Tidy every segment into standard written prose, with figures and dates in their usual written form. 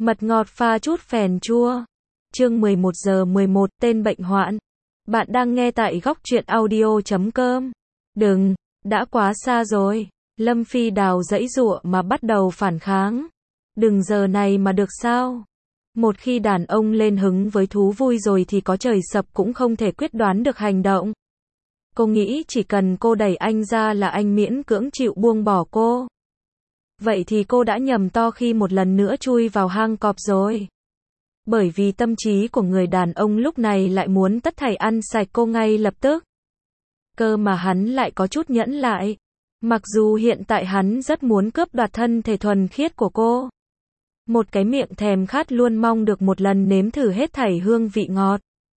Mật ngọt pha chút phèn chua. Chương 11 giờ 11, tên bệnh hoạn. Bạn đang nghe tại góc truyện audio.com. Đừng, đã quá xa rồi. Lâm Phi Đào giãy giụa mà bắt đầu phản kháng. Đừng giờ này mà được sao? Một khi đàn ông lên hứng với thú vui rồi thì có trời sập cũng không thể quyết đoán được hành động. Cô nghĩ chỉ cần cô đẩy anh ra là anh miễn cưỡng chịu buông bỏ cô. Vậy thì cô đã nhầm to khi một lần nữa chui vào hang cọp rồi. Bởi vì tâm trí của người đàn ông lúc này lại muốn tất thảy ăn sạch cô ngay lập tức. Cơ mà hắn lại có chút nhẫn lại. Mặc dù hiện tại hắn rất muốn cướp đoạt thân thể thuần khiết của cô. Một cái miệng thèm khát luôn mong được một lần nếm thử hết thảy hương vị ngọt,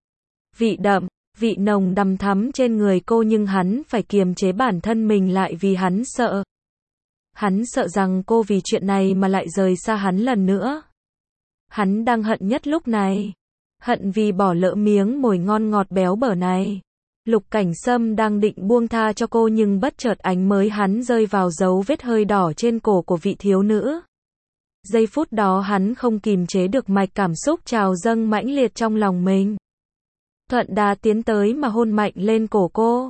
vị đậm, vị nồng đằm thắm trên người cô, nhưng hắn phải kiềm chế bản thân mình lại vì hắn sợ. Hắn sợ rằng cô vì chuyện này mà lại rời xa hắn lần nữa. Hắn đang hận nhất lúc này. Hận vì bỏ lỡ miếng mồi ngon ngọt béo bở này. Lục Cảnh Sâm đang định buông tha cho cô nhưng bất chợt ánh mới hắn rơi vào dấu vết hơi đỏ trên cổ của vị thiếu nữ. Giây phút đó hắn không kìm chế được mạch cảm xúc trào dâng mãnh liệt trong lòng mình. Thuận đà tiến tới mà hôn mạnh lên cổ cô.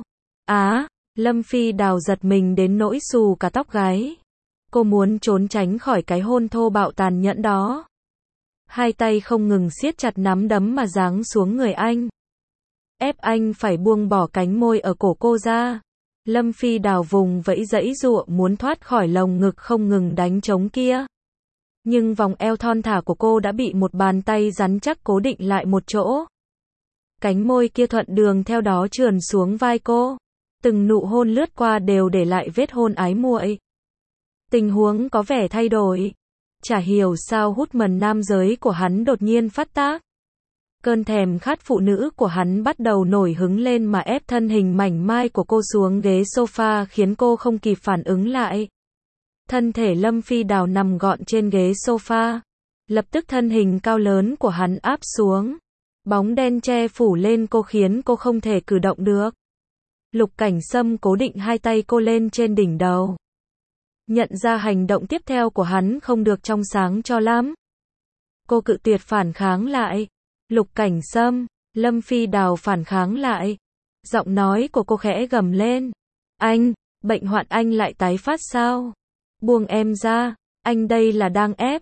Lâm Phi Đào giật mình đến nỗi xù cả tóc gáy. Cô muốn trốn tránh khỏi cái hôn thô bạo tàn nhẫn đó. Hai tay không ngừng siết chặt nắm đấm mà giáng xuống người anh. Ép anh phải buông bỏ cánh môi ở cổ cô ra. Lâm Phi Đào vùng vẫy giãy giụa muốn thoát khỏi lồng ngực không ngừng đánh trống kia. Nhưng vòng eo thon thả của cô đã bị một bàn tay rắn chắc cố định lại một chỗ. Cánh môi kia thuận đường theo đó trườn xuống vai cô. Từng nụ hôn lướt qua đều để lại vết hôn ái muội. Tình huống có vẻ thay đổi. Chả hiểu sao hút mần nam giới của hắn đột nhiên phát tác. Cơn thèm khát phụ nữ của hắn bắt đầu nổi hứng lên mà ép thân hình mảnh mai của cô xuống ghế sofa khiến cô không kịp phản ứng lại. Thân thể Lâm Phi Đào nằm gọn trên ghế sofa. Lập tức thân hình cao lớn của hắn áp xuống. Bóng đen che phủ lên cô khiến cô không thể cử động được. Lục Cảnh Sâm cố định hai tay cô lên trên đỉnh đầu. Nhận ra hành động tiếp theo của hắn không được trong sáng cho lắm. Cô cự tuyệt phản kháng lại. Lục Cảnh Sâm, Lâm Phi Đào phản kháng lại. Giọng nói của cô khẽ gầm lên. Anh, bệnh hoạn anh lại tái phát sao? Buông em ra, anh đây là đang ép.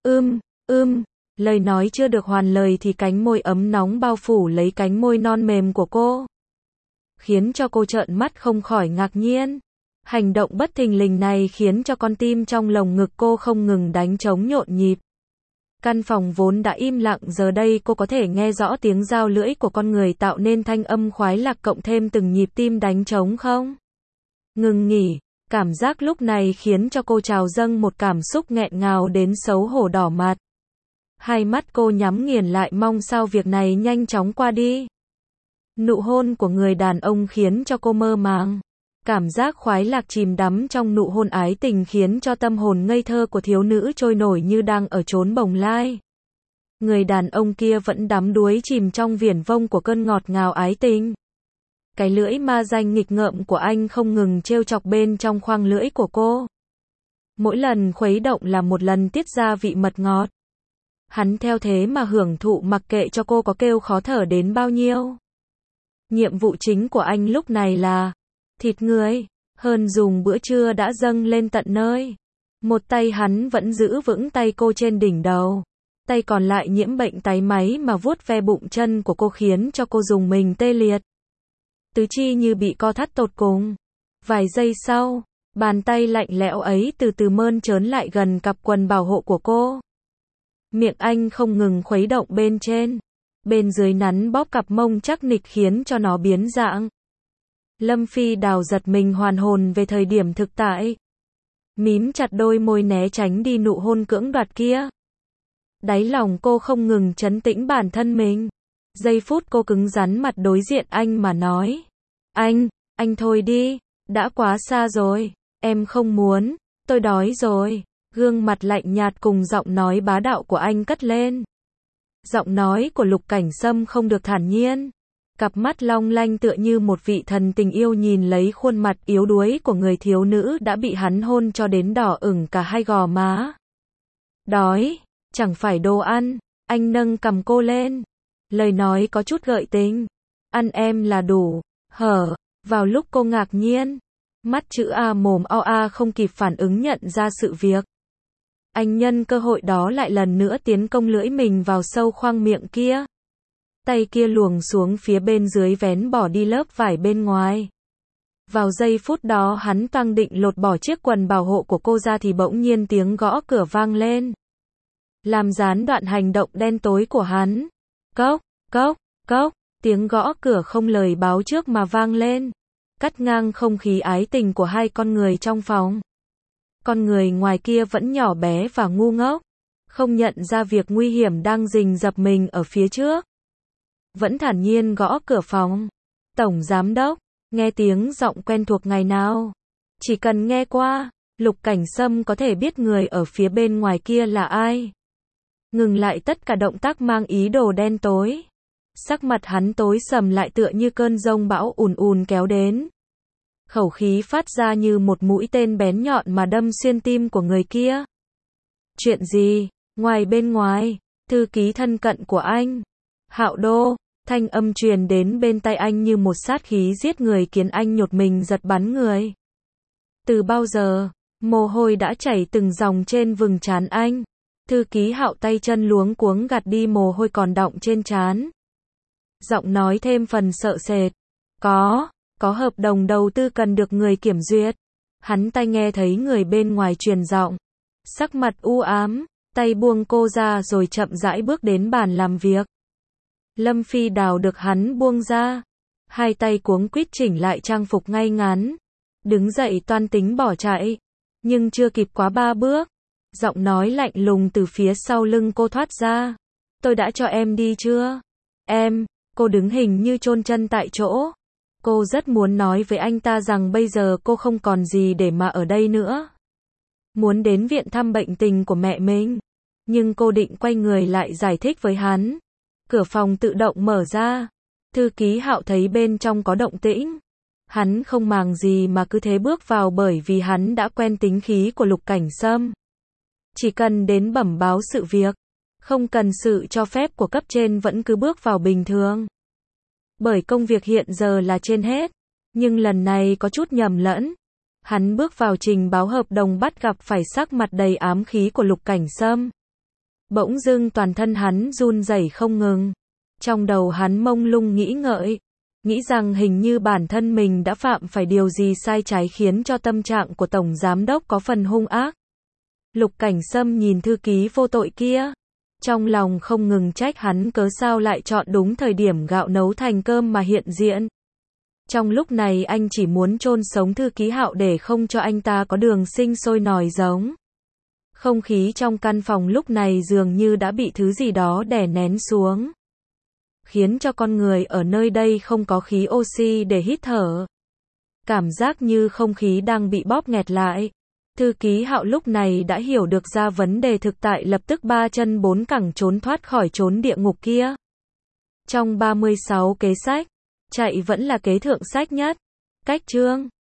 Lời nói chưa được hoàn lời thì cánh môi ấm nóng bao phủ lấy cánh môi non mềm của cô. Khiến cho cô trợn mắt không khỏi ngạc nhiên. Hành động bất thình lình này khiến cho con tim trong lồng ngực cô không ngừng đánh trống nhộn nhịp. Căn phòng vốn đã im lặng giờ đây cô có thể nghe rõ tiếng dao lưỡi của con người tạo nên thanh âm khoái lạc cộng thêm từng nhịp tim đánh trống không ngừng nghỉ. Cảm giác lúc này khiến cho cô trào dâng một cảm xúc nghẹn ngào đến xấu hổ đỏ mặt. Hai mắt cô nhắm nghiền lại mong sao việc này nhanh chóng qua đi. Nụ hôn của người đàn ông khiến cho cô mơ màng. Cảm giác khoái lạc chìm đắm trong nụ hôn ái tình khiến cho tâm hồn ngây thơ của thiếu nữ trôi nổi như đang ở chốn bồng lai. Người đàn ông kia vẫn đắm đuối chìm trong viển vông của cơn ngọt ngào ái tình. Cái lưỡi ma danh nghịch ngợm của anh không ngừng trêu chọc bên trong khoang lưỡi của cô. Mỗi lần khuấy động là một lần tiết ra vị mật ngọt. Hắn theo thế mà hưởng thụ mặc kệ cho cô có kêu khó thở đến bao nhiêu. Nhiệm vụ chính của anh lúc này là thịt người, hơn dùng bữa trưa đã dâng lên tận nơi. Một tay hắn vẫn giữ vững tay cô trên đỉnh đầu. Tay còn lại nhiễm bệnh táy máy mà vuốt ve bụng chân của cô khiến cho cô dùng mình tê liệt. Tứ chi như bị co thắt tột cùng. Vài giây sau, bàn tay lạnh lẽo ấy từ từ mơn trớn lại gần cặp quần bảo hộ của cô. Miệng anh không ngừng khuấy động bên trên. Bên dưới nắn bóp cặp mông chắc nịch khiến cho nó biến dạng. Lâm Phi Đào giật mình hoàn hồn về thời điểm thực tại. Mím chặt đôi môi né tránh đi nụ hôn cưỡng đoạt kia. Đáy lòng cô không ngừng trấn tĩnh bản thân mình. Giây phút cô cứng rắn mặt đối diện anh mà nói. Anh thôi đi, đã quá xa rồi, em không muốn, tôi đói rồi. Gương mặt lạnh nhạt cùng giọng nói bá đạo của anh cất lên. Giọng nói của Lục Cảnh Sâm không được thản nhiên. Cặp mắt long lanh tựa như một vị thần tình yêu nhìn lấy khuôn mặt yếu đuối của người thiếu nữ đã bị hắn hôn cho đến đỏ ửng cả hai gò má. Đói, Chẳng phải đồ ăn, anh nâng cằm cô lên. Lời nói có chút gợi tình. Ăn em là đủ, hở, vào lúc cô ngạc nhiên. Mắt chữ A mồm o a không kịp phản ứng nhận ra sự việc. Anh nhân cơ hội đó lại lần nữa tiến công lưỡi mình vào sâu khoang miệng kia. Tay kia luồn xuống phía bên dưới vén bỏ đi lớp vải bên ngoài. Vào giây phút đó hắn toang định lột bỏ chiếc quần bảo hộ của cô ra thì bỗng nhiên tiếng gõ cửa vang lên. Làm gián đoạn hành động đen tối của hắn. Cốc, cốc, cốc, tiếng gõ cửa không lời báo trước mà vang lên. Cắt ngang không khí ái tình của hai con người trong phòng. Con người ngoài kia vẫn nhỏ bé và ngu ngốc. Không nhận ra việc nguy hiểm đang rình rập mình ở phía trước. Vẫn thản nhiên gõ cửa phòng. Tổng giám đốc, nghe tiếng giọng quen thuộc ngày nào. Chỉ cần nghe qua, Lục Cảnh Sâm có thể biết người ở phía bên ngoài kia là ai. Ngừng lại tất cả động tác mang ý đồ đen tối. Sắc mặt hắn tối sầm lại tựa như cơn giông bão ùn ùn kéo đến. Khẩu khí phát ra như một mũi tên bén nhọn mà đâm xuyên tim của người kia. Chuyện gì? Ngoài bên ngoài, thư ký thân cận của anh. Hạo Đô, thanh âm truyền đến bên tai anh như một sát khí giết người khiến anh nhột mình giật bắn người. Từ bao giờ, mồ hôi đã chảy từng dòng trên vừng trán anh. Thư ký Hạo tay chân luống cuống gạt đi mồ hôi còn đọng trên trán. Giọng nói thêm phần sợ sệt. Có hợp đồng đầu tư cần được người kiểm duyệt. Hắn tai nghe thấy người bên ngoài truyền giọng. Sắc mặt u ám, tay buông cô ra rồi chậm rãi bước đến bàn làm việc. Lâm Phi Đào được hắn buông ra. Hai tay cuống quýt chỉnh lại trang phục ngay ngắn. Đứng dậy toan tính bỏ chạy. Nhưng chưa kịp quá 3 bước. Giọng nói lạnh lùng từ phía sau lưng cô thoát ra. Tôi đã cho em đi chưa? Em, cô đứng hình như chôn chân tại chỗ. Cô rất muốn nói với anh ta rằng bây giờ cô không còn gì để mà ở đây nữa. Muốn đến viện thăm bệnh tình của mẹ mình. Nhưng cô định quay người lại giải thích với hắn. Cửa phòng tự động mở ra. Thư ký Hạo thấy bên trong có động tĩnh. Hắn không màng gì mà cứ thế bước vào bởi vì hắn đã quen tính khí của Lục Cảnh Sâm. Chỉ cần đến bẩm báo sự việc. Không cần sự cho phép của cấp trên vẫn cứ bước vào bình thường. Bởi công việc hiện giờ là trên hết. Nhưng lần này có chút nhầm lẫn. Hắn bước vào trình báo hợp đồng bắt gặp phải sắc mặt đầy ám khí của Lục Cảnh Sâm. Bỗng dưng toàn thân hắn run rẩy không ngừng. Trong đầu hắn mông lung nghĩ ngợi. Nghĩ rằng hình như bản thân mình đã phạm phải điều gì sai trái khiến cho tâm trạng của Tổng Giám Đốc có phần hung ác. Lục Cảnh Sâm nhìn thư ký vô tội kia. Trong lòng không ngừng trách hắn cớ sao lại chọn đúng thời điểm gạo nấu thành cơm mà hiện diện. Trong lúc này anh chỉ muốn chôn sống thư ký Hạo để không cho anh ta có đường sinh sôi nòi giống. Không khí trong căn phòng lúc này dường như đã bị thứ gì đó đè nén xuống. Khiến cho con người ở nơi đây không có khí oxy để hít thở. Cảm giác như không khí đang bị bóp nghẹt lại. Thư ký Hạo lúc này đã hiểu được ra vấn đề thực tại lập tức 3 chân 4 cẳng trốn thoát khỏi chốn địa ngục kia. Trong 36 kế sách, chạy vẫn là kế thượng sách nhất. Cách chương